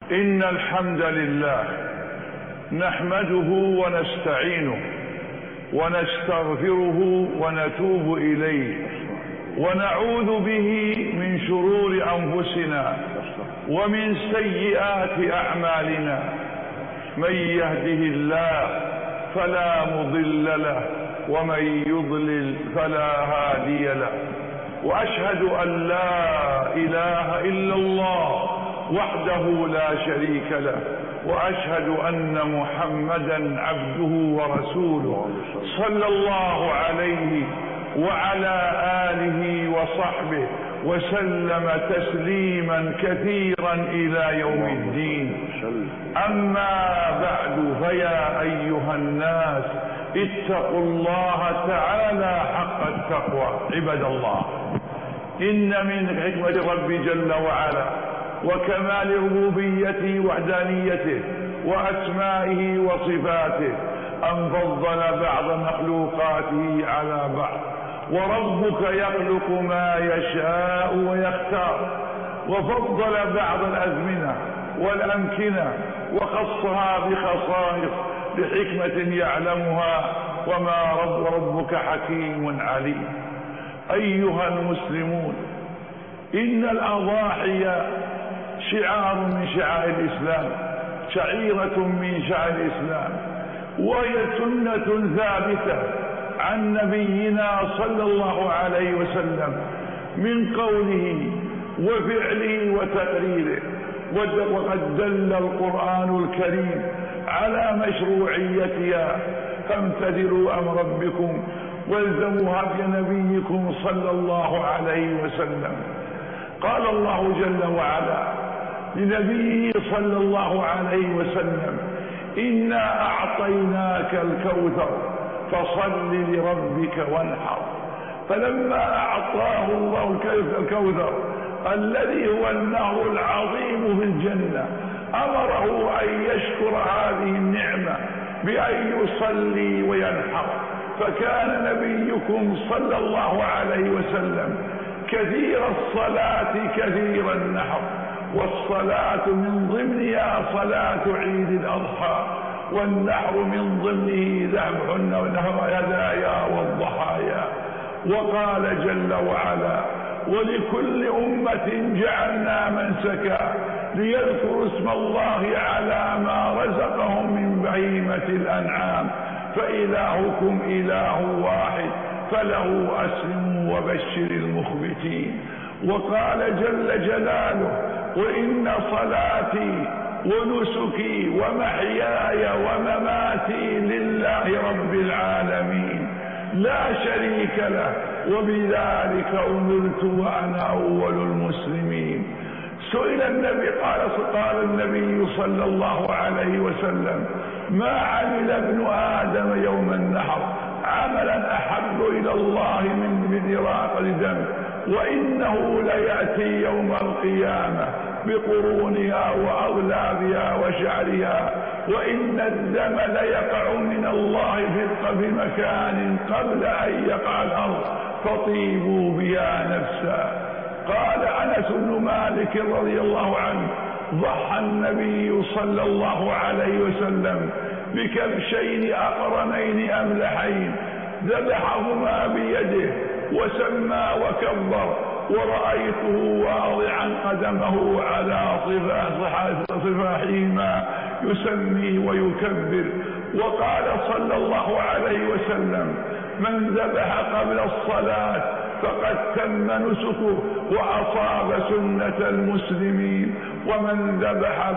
إن الحمد لله نحمده ونستعينه ونستغفره ونتوب إليه ونعوذ به من شرور أنفسنا ومن سيئات أعمالنا. من يهده الله فلا مضل له ومن يضلل فلا هادي له. وأشهد أن لا إله إلا الله وحده لا شريك له، وأشهد أن محمدا عبده ورسوله صلى الله عليه وعلى آله وصحبه وسلم تسليما كثيرا إلى يوم الدين. أما بعد، فيا أيها الناس اتقوا الله تعالى حق التقوى. عباد الله، إن من حكمة ربي جل وعلا وكمال ربوبيته وحدانيته وأسمائه وصفاته أن فضل بعض مخلوقاته على بعض. وربك يخلق ما يشاء ويختار، وفضل بعض الأزمنة والأمكنة وخصها بخصائص لحكمة يعلمها، وما ربك حكيم عليم. أيها المسلمون، إن الأضاحي شعار من شعائر الإسلام، شعيرة من شعائر الإسلام، وهي سنة ثابتة عن نبينا صلى الله عليه وسلم من قوله وفعله وتقريره. وقد دل القرآن الكريم على مشروعيتها، فامتثلوا أمر ربكم والزموا هدي نبيكم صلى الله عليه وسلم. قال الله جل وعلا لنبيه صلى الله عليه وسلم: إنا أعطيناك الكوثر فصل لربك وانحر. فلما أعطاه الله الكوثر الذي هو النهر العظيم في الجنة، أمره أن يشكر هذه النعمة بأن يصلي وينحر. فكان نبيكم صلى الله عليه وسلم كثير الصلاة كثير النحر، والصلاة من ضمنها صلاة عيد الأضحى، والنحر من ضمنه ذبح الهدايا والضحايا. وقال جل وعلا: ولكل أمة جعلنا منسكا ليذكروا اسم الله على ما رزقهم من بهيمة الأنعام فإلهكم إله واحد فله أسلموا وبشر المخبتين. وقال جل جلاله: وإن صلاتي ونسكي ومحياي ومماتي لله رب العالمين لا شريك له وبذلك أمرت وأنا أول المسلمين. سئل النبي قال النبي صلى الله عليه وسلم: ما عمل ابن آدم يوم النحر عملا أحب إلى الله من إراقة الدم، وإنه ليأتي يوم القيامة بقرونها وأغلابها وشعرها، وإن الدم ليقع من الله في مكان قبل أن يقع الأرض فطيبوا بها نفسا. قال أنس بن مالك رضي الله عنه: ضحى النبي صلى الله عليه وسلم بكبشين أقرنين أملحين، ذبحهما بيده وسمى وكبر، ورأيته واضعا قدمه على صفاحهما يسمي ويكبر. وقال صلى الله عليه وسلم: من ذبح قبل الصلاة فقد تم نسكه وأصاب سنة المسلمين، ومن ذبح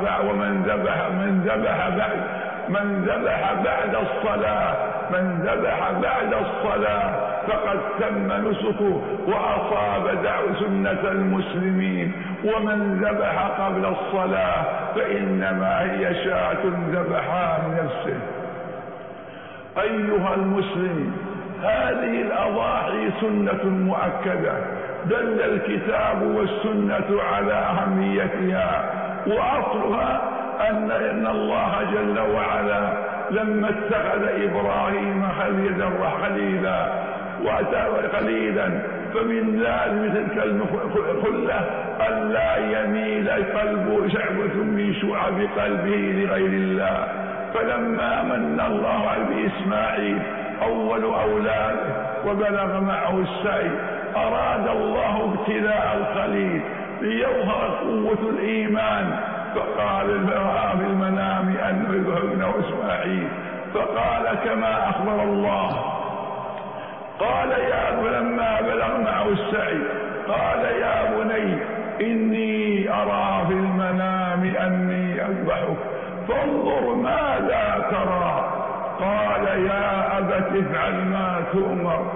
بعد الصلاة فقد تم نسكه وأصاب سنة المسلمين، ومن ذبح قبل الصلاة فإنما هي شاة ذبحها لنفسه. أيها المسلم، هذه الأضاحي سنة مؤكدة دل الكتاب والسنة على أهميتها، وأصلها أن الله جل وعلا لما اتخذ إبراهيم خليلا فمن لازم تلك الخلة ألا يميل قلبه شعبة من شعب قلبه لغير الله. فلما من الله على إسماعيل أول أولاده وبلغ معه السعي أراد الله ابتلاء الخليل ليظهر قوة الإيمان، فقال رأى في المنام أنه يذبح ابنه إسماعيل، فقال كما أخبر الله. قال لما بلغ معه السعي قال يا بني إني أرى في المنام أني أذبحك فانظر ماذا ترى. قال يا أبت افعل ما تؤمر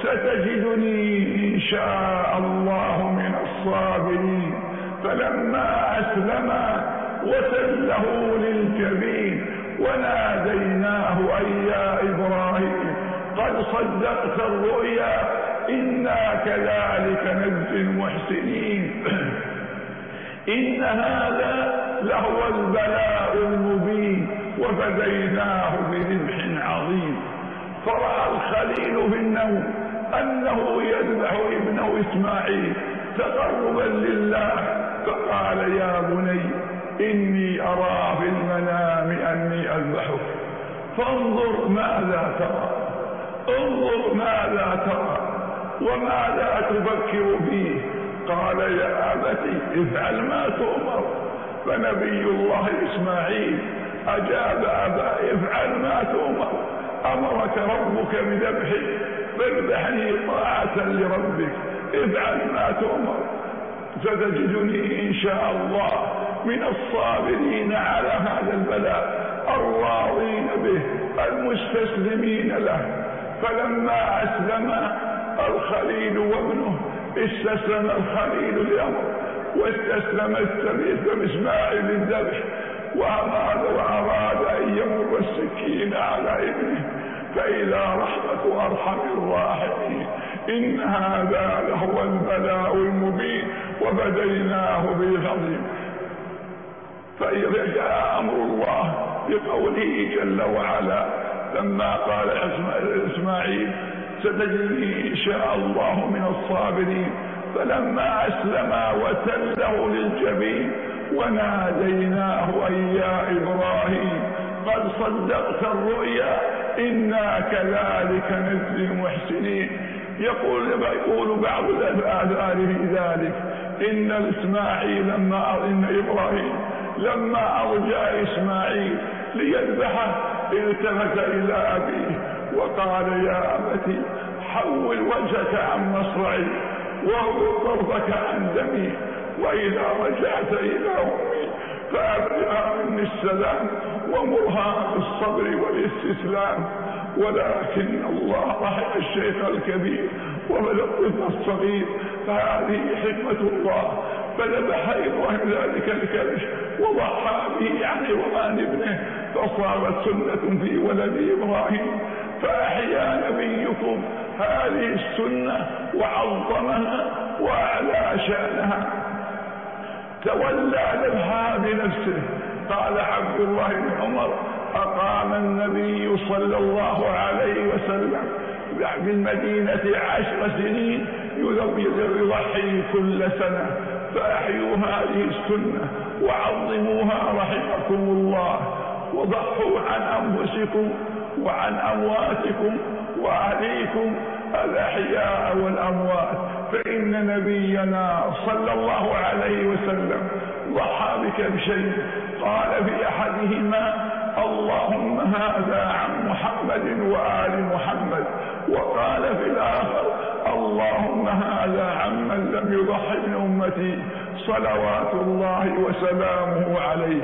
ستجدني إن شاء الله من الصابرين. فلما أسلما وتله للجبين وناديناه أي يا إبراهيم قد صدقت الرؤيا إنا كذلك نجزي المحسنين. إن هذا لهو البلاء المبين وفديناه بذبح عظيم. فرأى الخليل في النوم أنه يذبح ابنه إسماعيل تقربا لله، فقال يا بني إني أرى في المنام أني أذبحك فانظر ماذا ترى، انظر ماذا ترى وماذا تفكر فيه. قال يا أبتي افعل ما تؤمر. فنبي الله إسماعيل أجاب أبا افعل ما تؤمر، أمرك ربك بذبحي فاذبحني طاعة لربك، افعل ما تؤمر ستجدني إن شاء الله من الصابرين على هذا البلاء الراضين به المستسلمين له. فلما أسلم الخليل وابنه استسلم الخليل لأمر واستسلم إسماعيل للذبح، وأراد أن يمر السكين على ابنه فإذا رحمة أرحم الراحمين. إن هذا لهو البلاء المبين وفديناه بالعظيم. فإذا جاء أمر الله بقوله جل وعلا لما قال إسماعيل ستجدني إن شاء الله من الصابرين، فلما أسلما وتله للجبين وناديناه أي يا إبراهيم قد صدقت الرؤيا إنا كذلك نجزي المحسنين. يقول بعض الآثار في ذلك إن إبراهيم لما أرجع إسماعيل ليذبحه التفت إلى أبيه وقال يا أبتي حول وجهك عن مصرعي واغض طرفك عن دمي، وإذا رجعت إلى أمي فأبلغها مني السلام ومرها بالصبر والاستسلام. ولكن الله رحم الشيخ الكبير والطفل الصغير، فهذه حكمة الله. فذبح إبراهيم ذلك الكبش وضحى به عن عوضان ابنه، فصارت سنة في ولد إبراهيم. فأحيا نبيكم هذه السنة وعظمها وأعلى شأنها، تولى ذبحها بنفسه. قال عبد الله بن عمر أقام النبي صلى الله عليه وسلم بالمدينة 10 سنين يضحي كل سنة. فأحيوا هذه السنة وعظموها رحمكم الله، وضحوا عن أنفسكم وعن أمواتكم وعليكم الأحياء والأموات. فإن نبينا صلى الله عليه وسلم ضحى بكبشين، قال في أحدهما اللهم هذا عن محمد وآل محمد، وقال في الآخر اللهم هذا عمن لم يضح من أمتي صلوات الله وسلامه عليه.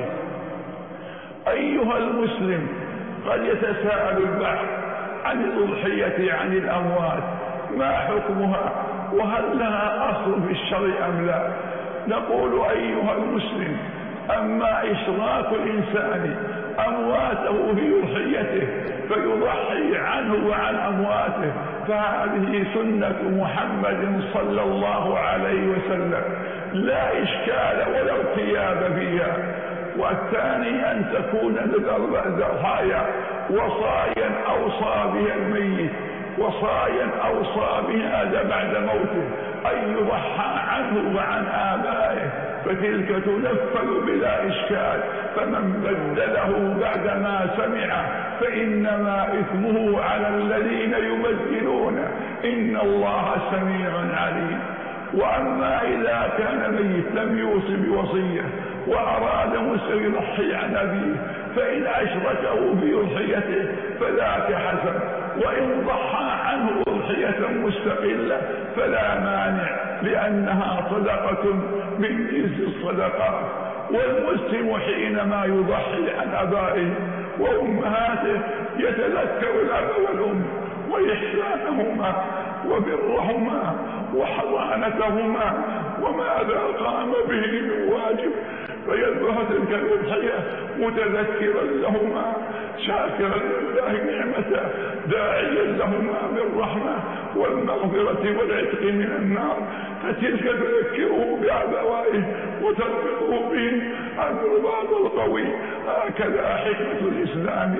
أيها المسلم، قد يتساءل البعض عن الأضحية عن الأموات، ما حكمها وهل لها أصل في الشرع أم لا؟ نقول أيها المسلم، أما إشراك الإنسان أمواته في أضحيته فيضحي عنه وعن أمواته فهذه سنة محمد صلى الله عليه وسلم لا إشكال ولا ارتياب فيها. والثاني أن تكون الضحايا وصايا أوصى بها الميت وصايا أوصى بهذا بعد موته أن يضحى عنه وعن آبائه، فتلك تنفذ بلا إشكال. فمن بدله بعدما سمعه فإنما إثمه على الذين يبدلونه، إن الله سميع عليم. وأما إذا كان ميت لم يوصي بوصية وأراد مسلم يضحي عن أبيه، فإن أشركه في أضحيته فذاك حسن، وإن ضحى عنه أضحية مستقلة فلا مانع، لأنها صدقة من جنس الصدقات. والمسلم حينما يضحي عن آبائه وأمهاته يتذكر الأب والأم وإحسانهما وبرهما وحضانتهما وماذا قام به من واجب، فيذبح تلك الأضحية متذكرا لهما شاكرا لله نعمته داعيا لهما بالرحمة والمغفرة والعتق من النار، فتلك تذكره بآبائه وتربطه به الرباط القوي. هكذا حكمة الإسلام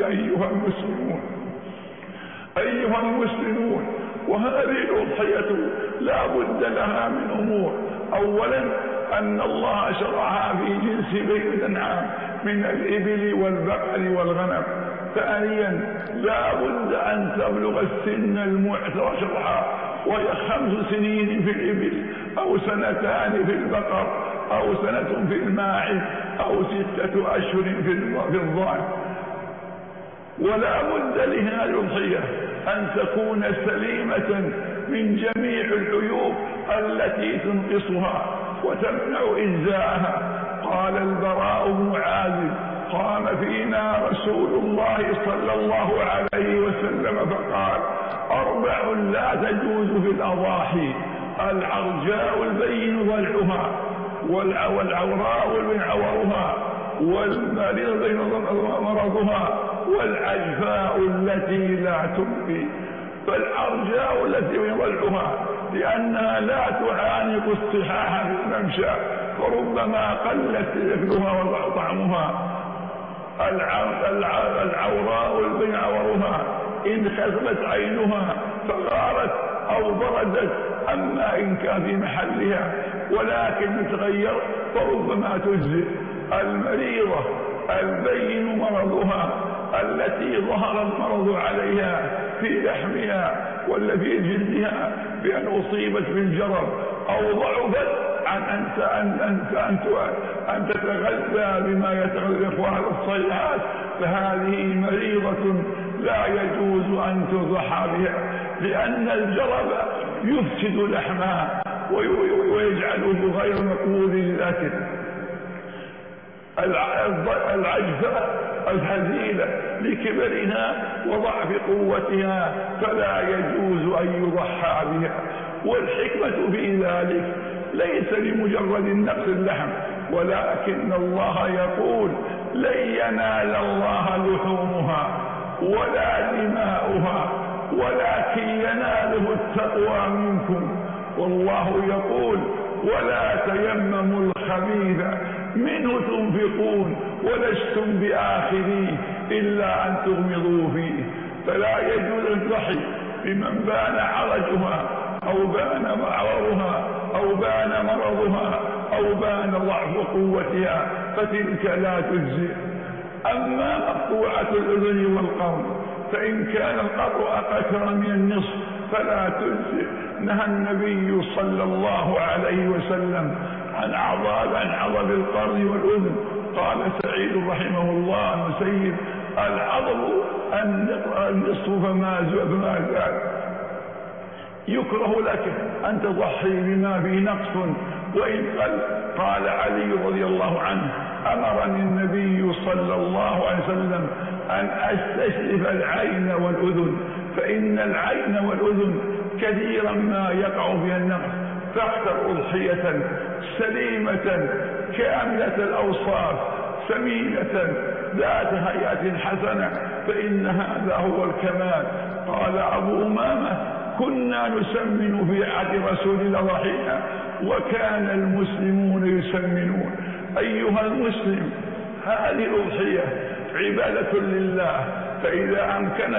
أيها المسلمون. وهذه الأضحية لا بد لها من أمور. أولا أن الله شرعها في جنس بين الأنعام من الإبل والبقر والغنم. ثانيا لا بد أن تبلغ السن المعتبر شرعا، وهي 5 سنين في الإبل، أو 2 في البقر، أو 1 في الماعز، أو 6 أشهر في الضأن. ولا بد لهذه الأضحية أن تكون سليمة من جميع العيوب التي تنقصها وتمنع إجزاءها. قال البراء بن عازب: قام فينا رسول الله صلى الله عليه وسلم فقال: 4 لا تجوز في الأضاحي: العرجاء البين ضلعها، والعوراء البين عورها، والمريض البين مرضها، والعجفاء التي لا تبقي. فالعرجاء التي ضلعها لأنها لا تعانق الصحاح في الممشى، فربما قلت أكلها وطعمها. العوراء البين عورها إن خسبت عينها فغارت أو بردت، أما إن كان في محلها ولكن تغير فربما تجزئ. المريضة البين مرضها التي ظهر المرض عليها في لحمها ولا في جلدها بأن أصيبت بالجرب أو ضعفت عن أن تتغذى بما يتغذى إخوان الصيحات، فهذه مريضة لا يجوز أن تضحى بها، لأن الجرب يفسد لحمها ويجعله غير مقبول للأكل. العجفاء الهزيلة لكبرها وضعف قوتها فلا يجوز أن يضحى بها. والحكمة في ذلك ليس لمجرد نقص اللحم، ولكن الله يقول: لن ينال الله لحومها ولا دماؤها ولكن يناله التقوى منكم. والله يقول: ولا تيمموا الخبيث منه تنفقون ولستم بآخذيه إلا أن تغمضوا فيه. فلا يجوز الضحي بمن بان عرجها أو بان معورها أو بان مرضها أو بان ضعف قوتها، فتلك لا تجزئ. أما مقطوعة الأذن والقرن فإن كان القطع أكثر من النصف فلا تجزئ. نهى النبي صلى الله عليه وسلم عن عضب القرن والأذن. قال سعيد رحمه الله المسيب: العضب النصف فما زاد. يكره لك أن تضحي بما فيه نقص وإن قل. قال علي رضي الله عنه: أمرني النبي صلى الله عليه وسلم أن أستشرف العين والأذن، فإن العين والأذن كثيرا ما يقع فيها النقص، فاختر أضحية سليمة كاملة الأوصاف سمينة ذات هيئة حسنة، فإن هذا هو الكمال. قال أبو أمامة: كنا نسمن في عهد رسول الله ضحينا وكان المسلمون يسمنون. أيها المسلم، هذه الأضحية عبادة لله، فإذا أمكنك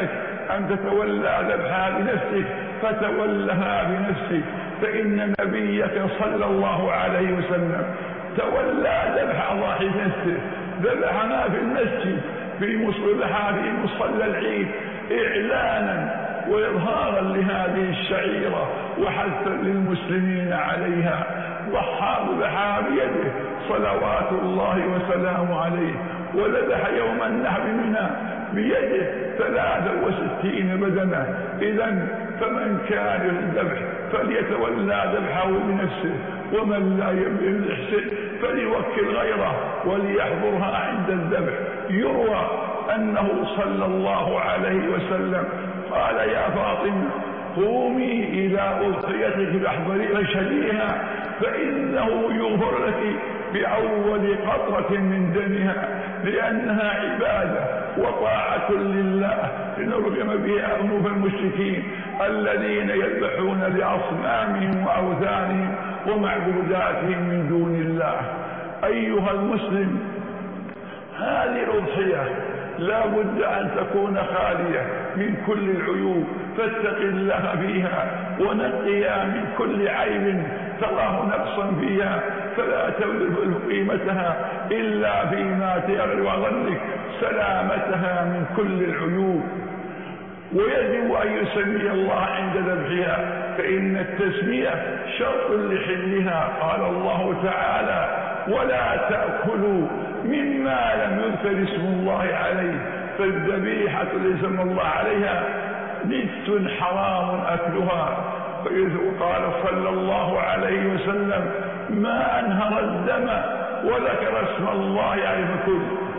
أن تتولى ذبحها بنفسك فتولها بنفسك، فإن نبيك صلى الله عليه وسلم تولى ذبح أضاحي نفسه، ذبحنا في المسجد في مصلى العيد إعلانا وإظهارا لهذه الشعيرة وحثا للمسلمين عليها. ضحى بيده صلوات الله وسلامه عليه، وذبح يوم النحر منها بيده 63 بدنة. إذن فمن كان الذبح فليتولى ذبحه بنفسه، ومن لا يحسن فليوكل غيره وليحضرها عند الذبح. يروى أنه صلى الله عليه وسلم قال: يا فاطمة قومي إلى أضحيتك فاشهديها، فإنه يغفر لك بأول قطرة من دمها، لأنها عبادة وطاعة لله لنرغم بها أنوف المشركين الذين يذبحون لأصنامهم وأوثانهم ومعبوداتهم من دون الله. أيها المسلم، هذه الأضحية لا بد أن تكون خالية من كل العيوب، فاتق الله فيها ونقيها من كل عيب تراه نقصا فيها، فلا تبذل قيمتها إلا فيما تغلب ظنك سلامتها من كل العيوب. ويجب أن يسمي الله عند ذبحها، فإن التسمية شرط لحلها. قال الله تعالى: ولا تأكلوا مما لم يذكر اسم الله عليه، فالذبيحة التي سمى الله عليها نجس حرام أكلها. قال صلى الله عليه وسلم: ما أنهر الدم وذكر اسم الله عليه فكل.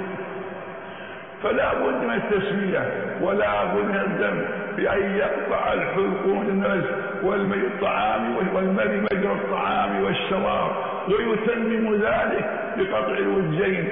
فلا بد من التسمية ولا بد من الدم بأن يقطع الحلقوم الناس والطعام والمرء مجرى الطعام والشراب، ويتمم ذلك بقطع الوجهين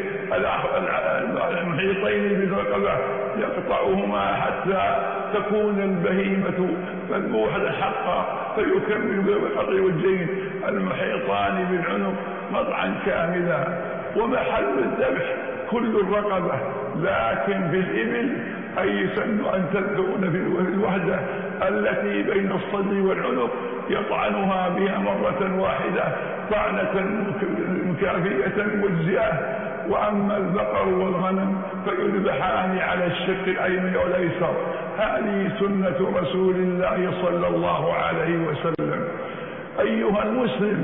المحيطين بالرقبة، يقطعهما حتى تكون البهيمة مذبوحة حقا، فيكمل بقطع الوجهين المحيطان بالعنق قطعا كاملا. ومحل الذبح كل الرقبة، لكن في الإبل أي سن أن تذبحون في الوحدة التي بين الصدر والعنق يطعنها بها مرة واحدة طعنة مكافئة مجزئة. وأما البقر والغنم فيذبحان على الشق الأيمن والأيسر. هذه سنة رسول الله صلى الله عليه وسلم. أيها المسلم،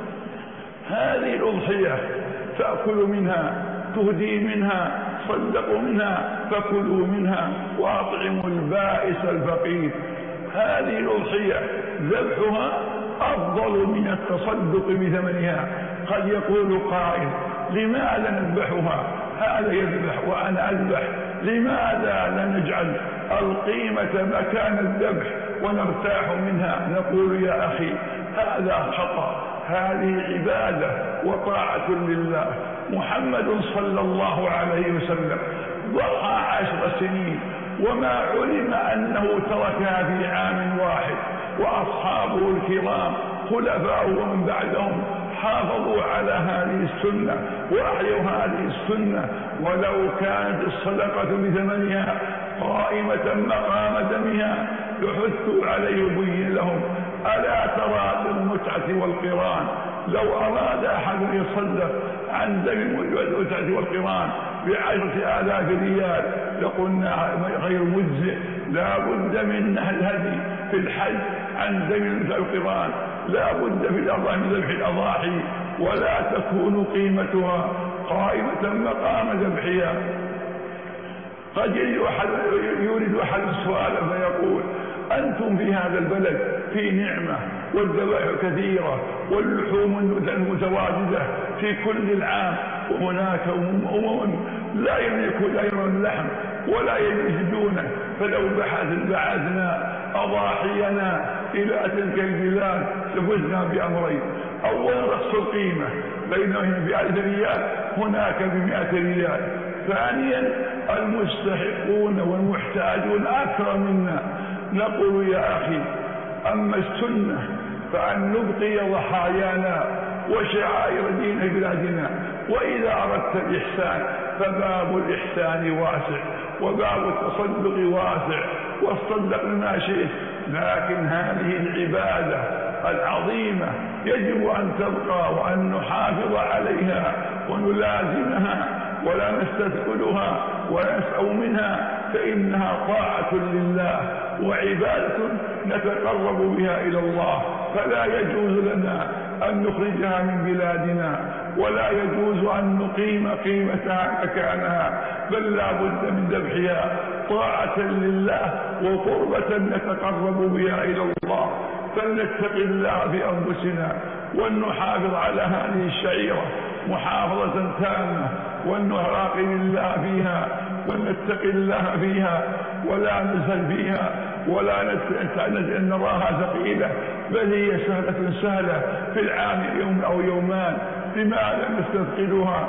هذه الأضحية تأكل منها، تهدي منها، تصدقوا منها، فكلوا منها وأطعموا البائس الفقير. هذه الأضحية ذبحها أفضل من التصدق بثمنها. قد يقول قائل: لماذا نذبحها؟ هذا يذبح وأنا أذبح، لماذا لا نجعل القيمة مكان الذبح ونرتاح منها؟ نقول: يا أخي، هذا خطأ، هذه عبادة وطاعة لله. محمد صلى الله عليه وسلم ضحى 10 سنين وما علم أنه تركها في عام واحد، وأصحابه الكرام خلفاء ومن بعدهم حافظوا على هذه السنة وأحيوا هذه السنة. ولو كانت الصدقة بثمنها قائمة مقام دمها لحثوا عليه وبين لهم: ألا ترى بالمتعة والقران؟ لو أراد أحد يصدق عن دم المتعة والقران ب10,000 ريال لقلنا غير مجزئ. لا بد من الهدي في الحج عن دم المتعة والقران، لا بد في الأضاحي من ذبح الأضاحي، ولا تكون قيمتها قائمة مقام ذبحها. قد يريد أحد السؤال فيقول: أنتم في هذا البلد في نعمة والذبائح كثيرة واللحوم المتواجدة في كل العام، وهناك لا يملكون اللحم ولا يجدونه، فلو بعثنا أضاحينا إلى تلك البلاد لفزنا بأمرين: أولا رخص القيمة، بينهم ب1000 ريال هناك ب100 ريال. ثانيا المستحقون والمحتاجون أكثر منا. نقول: يا أخي، أما السنة فأن نبقي ضحايانا وشعائر دين بلادنا، وإذا أردت الإحسان فباب الإحسان واسع وباب التصدق واسع، واصطدق بما شئت، لكن هذه العبادة العظيمة يجب أن تبقى وأن نحافظ عليها ونلازمها ولا نستثقلها ونسأو منها، فإنها طاعة لله وعبادة نتقرب بها إلى الله، فلا يجوز لنا أن نخرجها من بلادنا ولا يجوز أن نقيم قيمتها مكانها، بل لا بد من ذبحها طاعة لله وقربة نتقرب بها إلى الله. فلنتق الله في أنفسنا ولنحافظ على هذه الشعيرة محافظة تامة، ونراقب الله فيها ونتق الله فيها ولا نزهد فيها ولا نراها ثقيلة، بل هي سهلة في العام يوم أو يومان. لماذا نستثقلها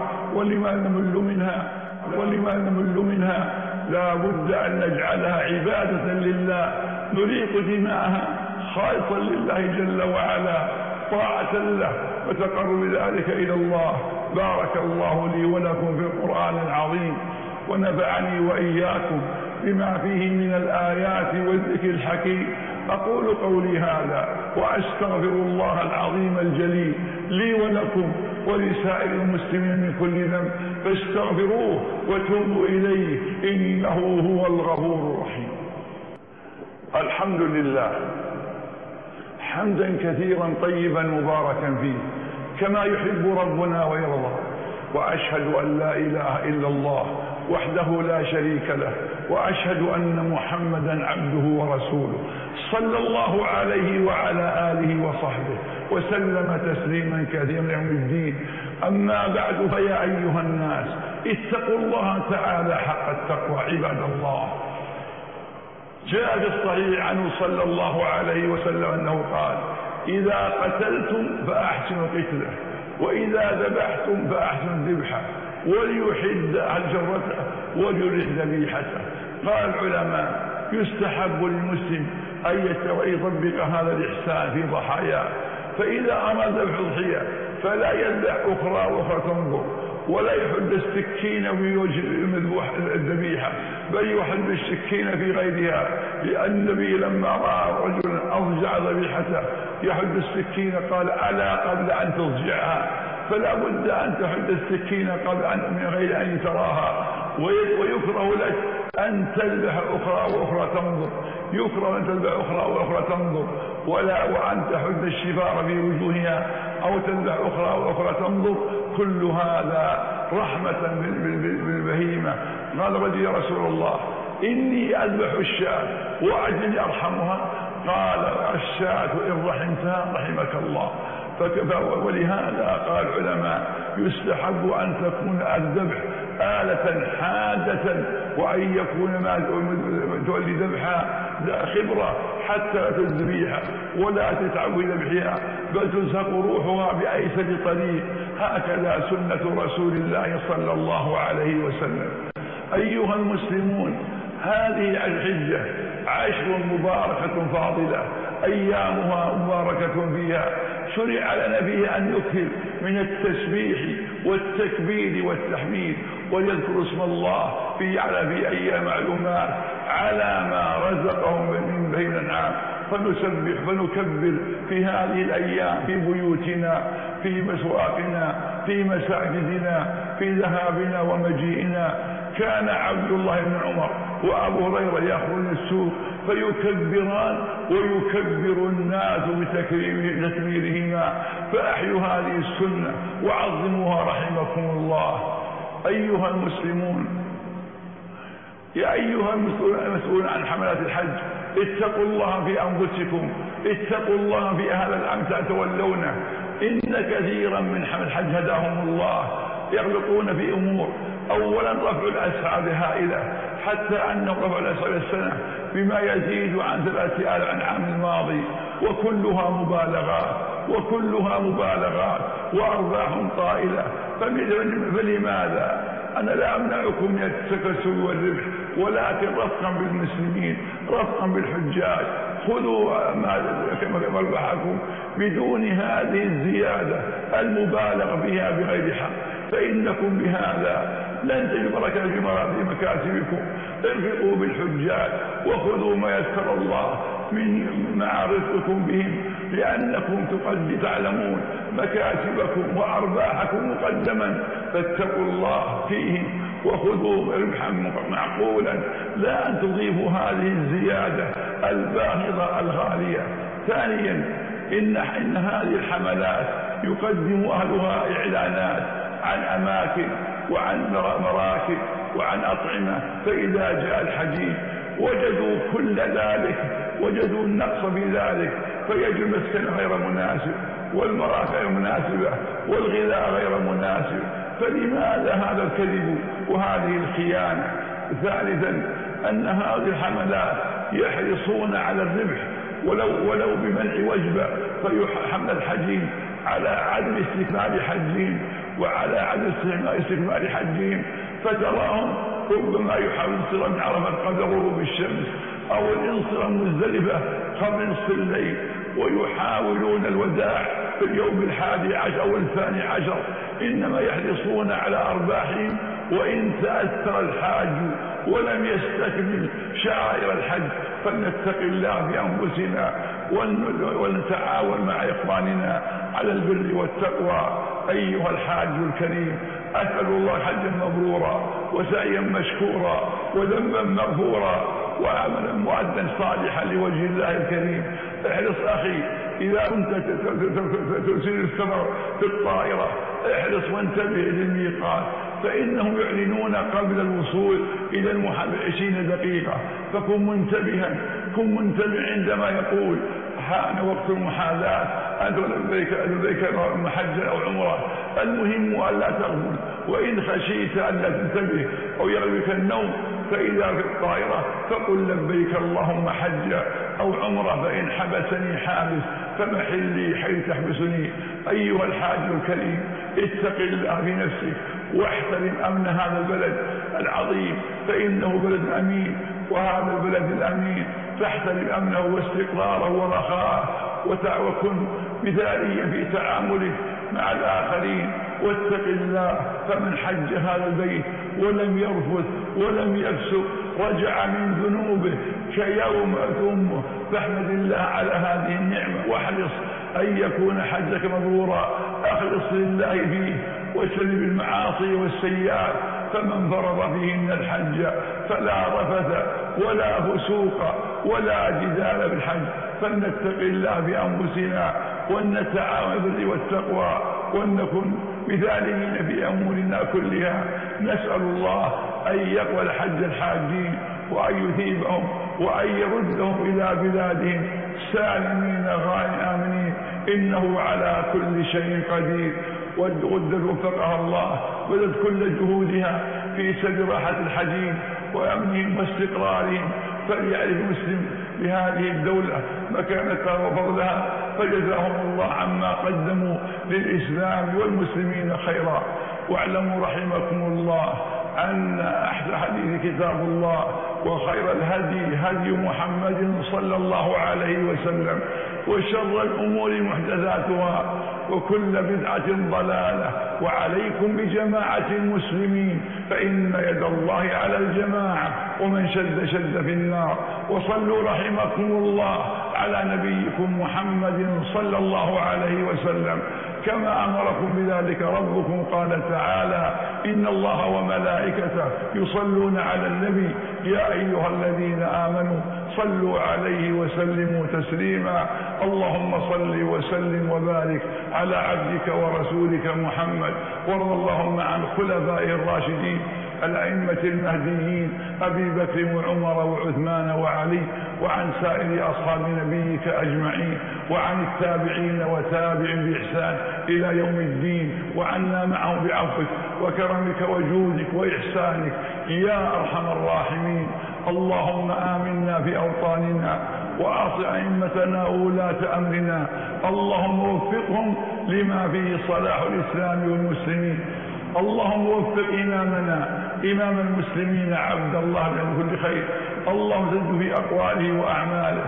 ولما نمل منها؟ لا بد أن نجعلها عبادة لله نريق دماءها خالصا لله جل وعلا طاعة له وتقرب ذلك إلى الله. بارك الله لي ولكم في القرآن العظيم، ونفعني وإياكم بما فيه من الآيات والذكر الحكيم. أقول قولي هذا وأستغفر الله العظيم الجليل لي ولكم ولسائر المسلمين من كل ذنب، فاستغفروه وتوبوا إليه إنه هو الغفور الرحيم. الحمد لله حمدا كثيرا طيبا مباركا فيه كما يحب ربنا ويرضى، وأشهد أن لا إله إلا الله وحده لا شريك له، وأشهد أن محمدا عبده ورسوله صلى الله عليه وعلى آله وصحبه وسلم تسليما كثيرا يوم الدين. أما بعد، فيا أيها الناس اتقوا الله تعالى حق التقوى عباد الله. جاء في الصحيح عنه صلى الله عليه وسلم أنه قال: إذا قتلتم فأحسنوا قتله، وإذا ذبحتم فأحسنوا الذبحة، وليحد جرته وليرح ذبيحته. قال العلماء: يستحب للمسلم أن يطبق هذا الإحسان في ضحاياه، فإذا أمر ذبح ضحية فلا يذبح أخرى تنظر، ولا يحد السكين في وجه الذبيحة، بل يحد السكين في غيرها، لأن النبي لما رأى رجلا أضجع ذبيحته يحد السكين قال: ألا قبل أن تضجعها، فلا بد أن تحد السكين قبل من غير أن تراها. ويكره لك أن تذبح أخرى تنظر، يكره أن تذبح أخرى تنظر، وأن تحد الشفار في وجوهها أو تذبح أخرى تنظر. كل هذا رحمة بالبهيمة. قال رجل: يا رسول الله، إني أذبح الشاة وأجل أرحمها. قال: الشاة إن رحمتها رحمك الله. ولهذا قال العلماء: يستحب أن تكون الذبح آلة حادة، وأن يكون ما تولي ذبحها خبرة حتى تذبيها ولا تتعب ذبحها، بل تزهق روحها بأيسر طريق. هكذا سنة رسول الله صلى الله عليه وسلم. أيها المسلمون، هذه الحجة عشر مباركة فاضلة أيامها مباركة فيها، شرع لنا فيه أن نكثر من التسبيح والتكبير والتحميد، وليذكر اسم الله في أيام معلومات على ما رزقهم من بين الأنعام، فنسبح ونكبر في هذه الأيام في بيوتنا، في مسواقنا، في مساجدنا، في ذهابنا ومجيئنا. كان عبد الله بن عمر وأبو هريرة يأخذون السوق فيكبران ويكبر الناس بتكبيرهما، فأحيوا هذه السنة وعظموها رحمكم الله. أيها المسلمون، يا أيها المسؤولون عن حملات الحج، اتقوا الله في أنفسكم، اتقوا الله في أهل الأمتع تولونه. إن كثيرا من حمل الحج هداهم الله يغلطون في أمور. أولا رفع الأسعار هائلة، حتى أنه رفع الأسعار السنة بما يزيد عن 3000 عن العام الماضي، وكلها مبالغات وأرباح طائلة. فلماذا؟ أنا لا أمنعكم من التكسب والربح، ولكن رفقا بالمسلمين، رفقا بالحجاج، خذوا كما ربحكم بدون هذه الزيادة المبالغ بها بغير حق. فإنكم بهذا لن تجدوا بركة في مكاسبكم. ارفقوا بالحجاج وخذوا ما يسر الله مع رزقكم بهم، لأنكم قد تعلمون مكاسبكم وأرباحكم مقدما، فاتقوا الله فيهم وخذوا ربحا معقولا، لا أن تضيفوا هذه الزيادة الباهظة الغالية. ثانيا، إن هذه الحملات يقدم أهلها إعلانات عن أماكن وعن مراكب وعن أطعمة، فإذا جاء الحجيج وجدوا كل ذلك، وجدوا النقص في ذلك، فيجد المسكن غير مناسب والمراكب غير مناسبة والغذاء غير مناسب، فلماذا هذا الكذب وهذه الخيانة؟ ثالثا، أن هذه الحملات يحرصون على الربح ولو بمنع وجبة، فيحمل الحجيج على عدم استكمال حجهم وعلى عدم استكمال حجهم، فتراهم ربما يحاول الانصراف من عرفة قبل غروب الشمس أو الانصراف مزدلفة قبل نصف الليل، ويحاولون الوداع في اليوم 11 أو 12، إنما يحرصون على أرباحهم. وإن تأثر الحاج ولم يستكمل شعائر الحج فلنتق الله بأنفسنا ونتعاون مع إخواننا على البر والتقوى. أيها الحاج الكريم، أسأل الله حجا مبرورا وسعيا مشكورا وذنبا مغفورا وعملا مؤدا صالحا لوجه الله الكريم. احرص أخي إذا كنت ترسل السفر في الطائرة، احرص وانتبه للميقات، فإنهم يعلنون قبل الوصول إلى 20 دقيقة، فكن منتبها، كن منتبه عندما يقول حان وقت المحاذاة أن لبيك حجا أو عمرة. المهم ألا تغفل، وإن خشيت ألا تنتبه أو يغلبك النوم فإذا في الطائرة فقل لبيك اللهم حجا أو عمرة، فإن حبسني حابس فمحلي حيث تحبسني. أيها الحاج الكريم، اتق الله في نفسك واحترم أمن هذا البلد العظيم، فإنه بلد أمين، وهذا البلد الأمين فاحترم أمنه واستقراره ورخاءه، وكن مثاليا في تعاملك مع الآخرين، واتق الله. فمن حج هذا البيت ولم يرفث ولم يفسق رجع من ذنوبه كيوم أمه، فاحمد الله على هذه النعمة واحرص أن يكون حجك مبرورا. أخلص لله فيه واجتنب المعاصي والسيئات، فمن فرض فيهن الحج فلا رفث ولا فسوق ولا جدال بالحج. فلنتق الله بأنفسنا ولنتعاون بالبر والتقوى ولنكن مثاليين في أمورنا كلها. نسأل الله أن يقبل حج الحاجين وأن يثيبهم وأن يردهم إلى بلادهم سالمين غانمين آمنين، إنه على كل شيء قدير. ودد وفقها الله وزد كل جهودها في سد راحة الحجين وأمنهم واستقرارهم. فليعرف مسلم بهذه الدولة مكانتها وفضلها، فجزاهم الله عما قدموا للإسلام والمسلمين خيرا. واعلموا رحمكم الله أن أحسن حديث كتاب الله، وخير الهدي هدي محمد صلى الله عليه وسلم، وشر الأمور محدثاتها، وكل بدعة ضلالة. وعليكم بجماعة المسلمين، فإن يد الله على الجماعة، ومن شد في النار. وصلوا رحمكم الله على نبيكم محمد صلى الله عليه وسلم كما أمركم بذلك ربكم. قال تعالى: إن الله وملائكته يصلون على النبي يا أيها الذين آمنوا صلوا عليه وسلموا تسليما. اللهم صل وسلم وبارك على عبدك ورسولك محمد، وارض اللهم عن خلفائه الراشدين الأئمة المهديين أبي بكر وعمر وعثمان وعلي، وعن سائر أصحاب نبيك أجمعين، وعن التابعين وتابع بإحسان إلى يوم الدين، وعنا معه بعفوك وكرمك وجودك وإحسانك يا أرحم الراحمين. اللهم آمنا في أوطاننا وأعط أئمتنا وولاة أمرنا، اللهم وفقهم لما فيه صلاح الإسلام والمسلمين. اللهم وفق إمامنا إمام المسلمين عبد الله بن كل خير، اللهم زد في أقواله وأعماله،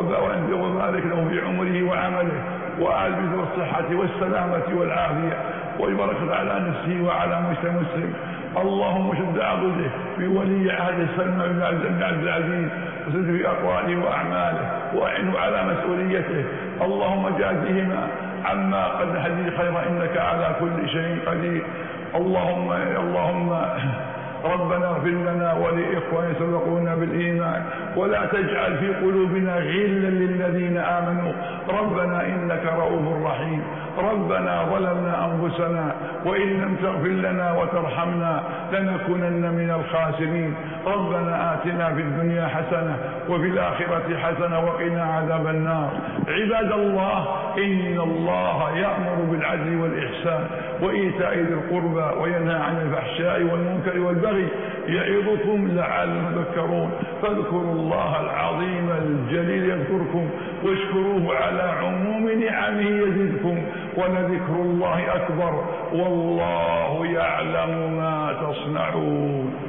وبارك له في عمره وعمله، وألبسه الصحة والسلامة والعافية. والبركة على نفسه وعلى مسلم. اللهم شد عضده بولي عهد سلمى بن عبد العزيز وسد في أقواله وأعماله وأعنه على مسؤوليته. اللهم جازهما عما قد هدي خيرا إنك على كل شيء قدير. اللهم ربنا اغفر لنا ولإخواننا سبقونا بالإيمان ولا تجعل في قلوبنا غلا للذين آمنوا ربنا إنك رؤوف رحيم. ربنا ظلمنا أنفسنا وإن لم تغفر لنا وترحمنا لنكونن من الخاسرين. ربنا آتنا في الدنيا حسنة وفي الآخرة حسنة وقنا عذاب النار. عباد الله، إن الله يأمر بالعدل والإحسان وإيتاء ذي القربى وينهى عن الفحشاء والمنكر والبغي يعظكم لعلكم تذكرون. فاذكروا الله العظيم الجليل يذكركم واشكروه على عموم نعمه يزدكم ولذكر الله أكبر والله يعلم ما تصنعون.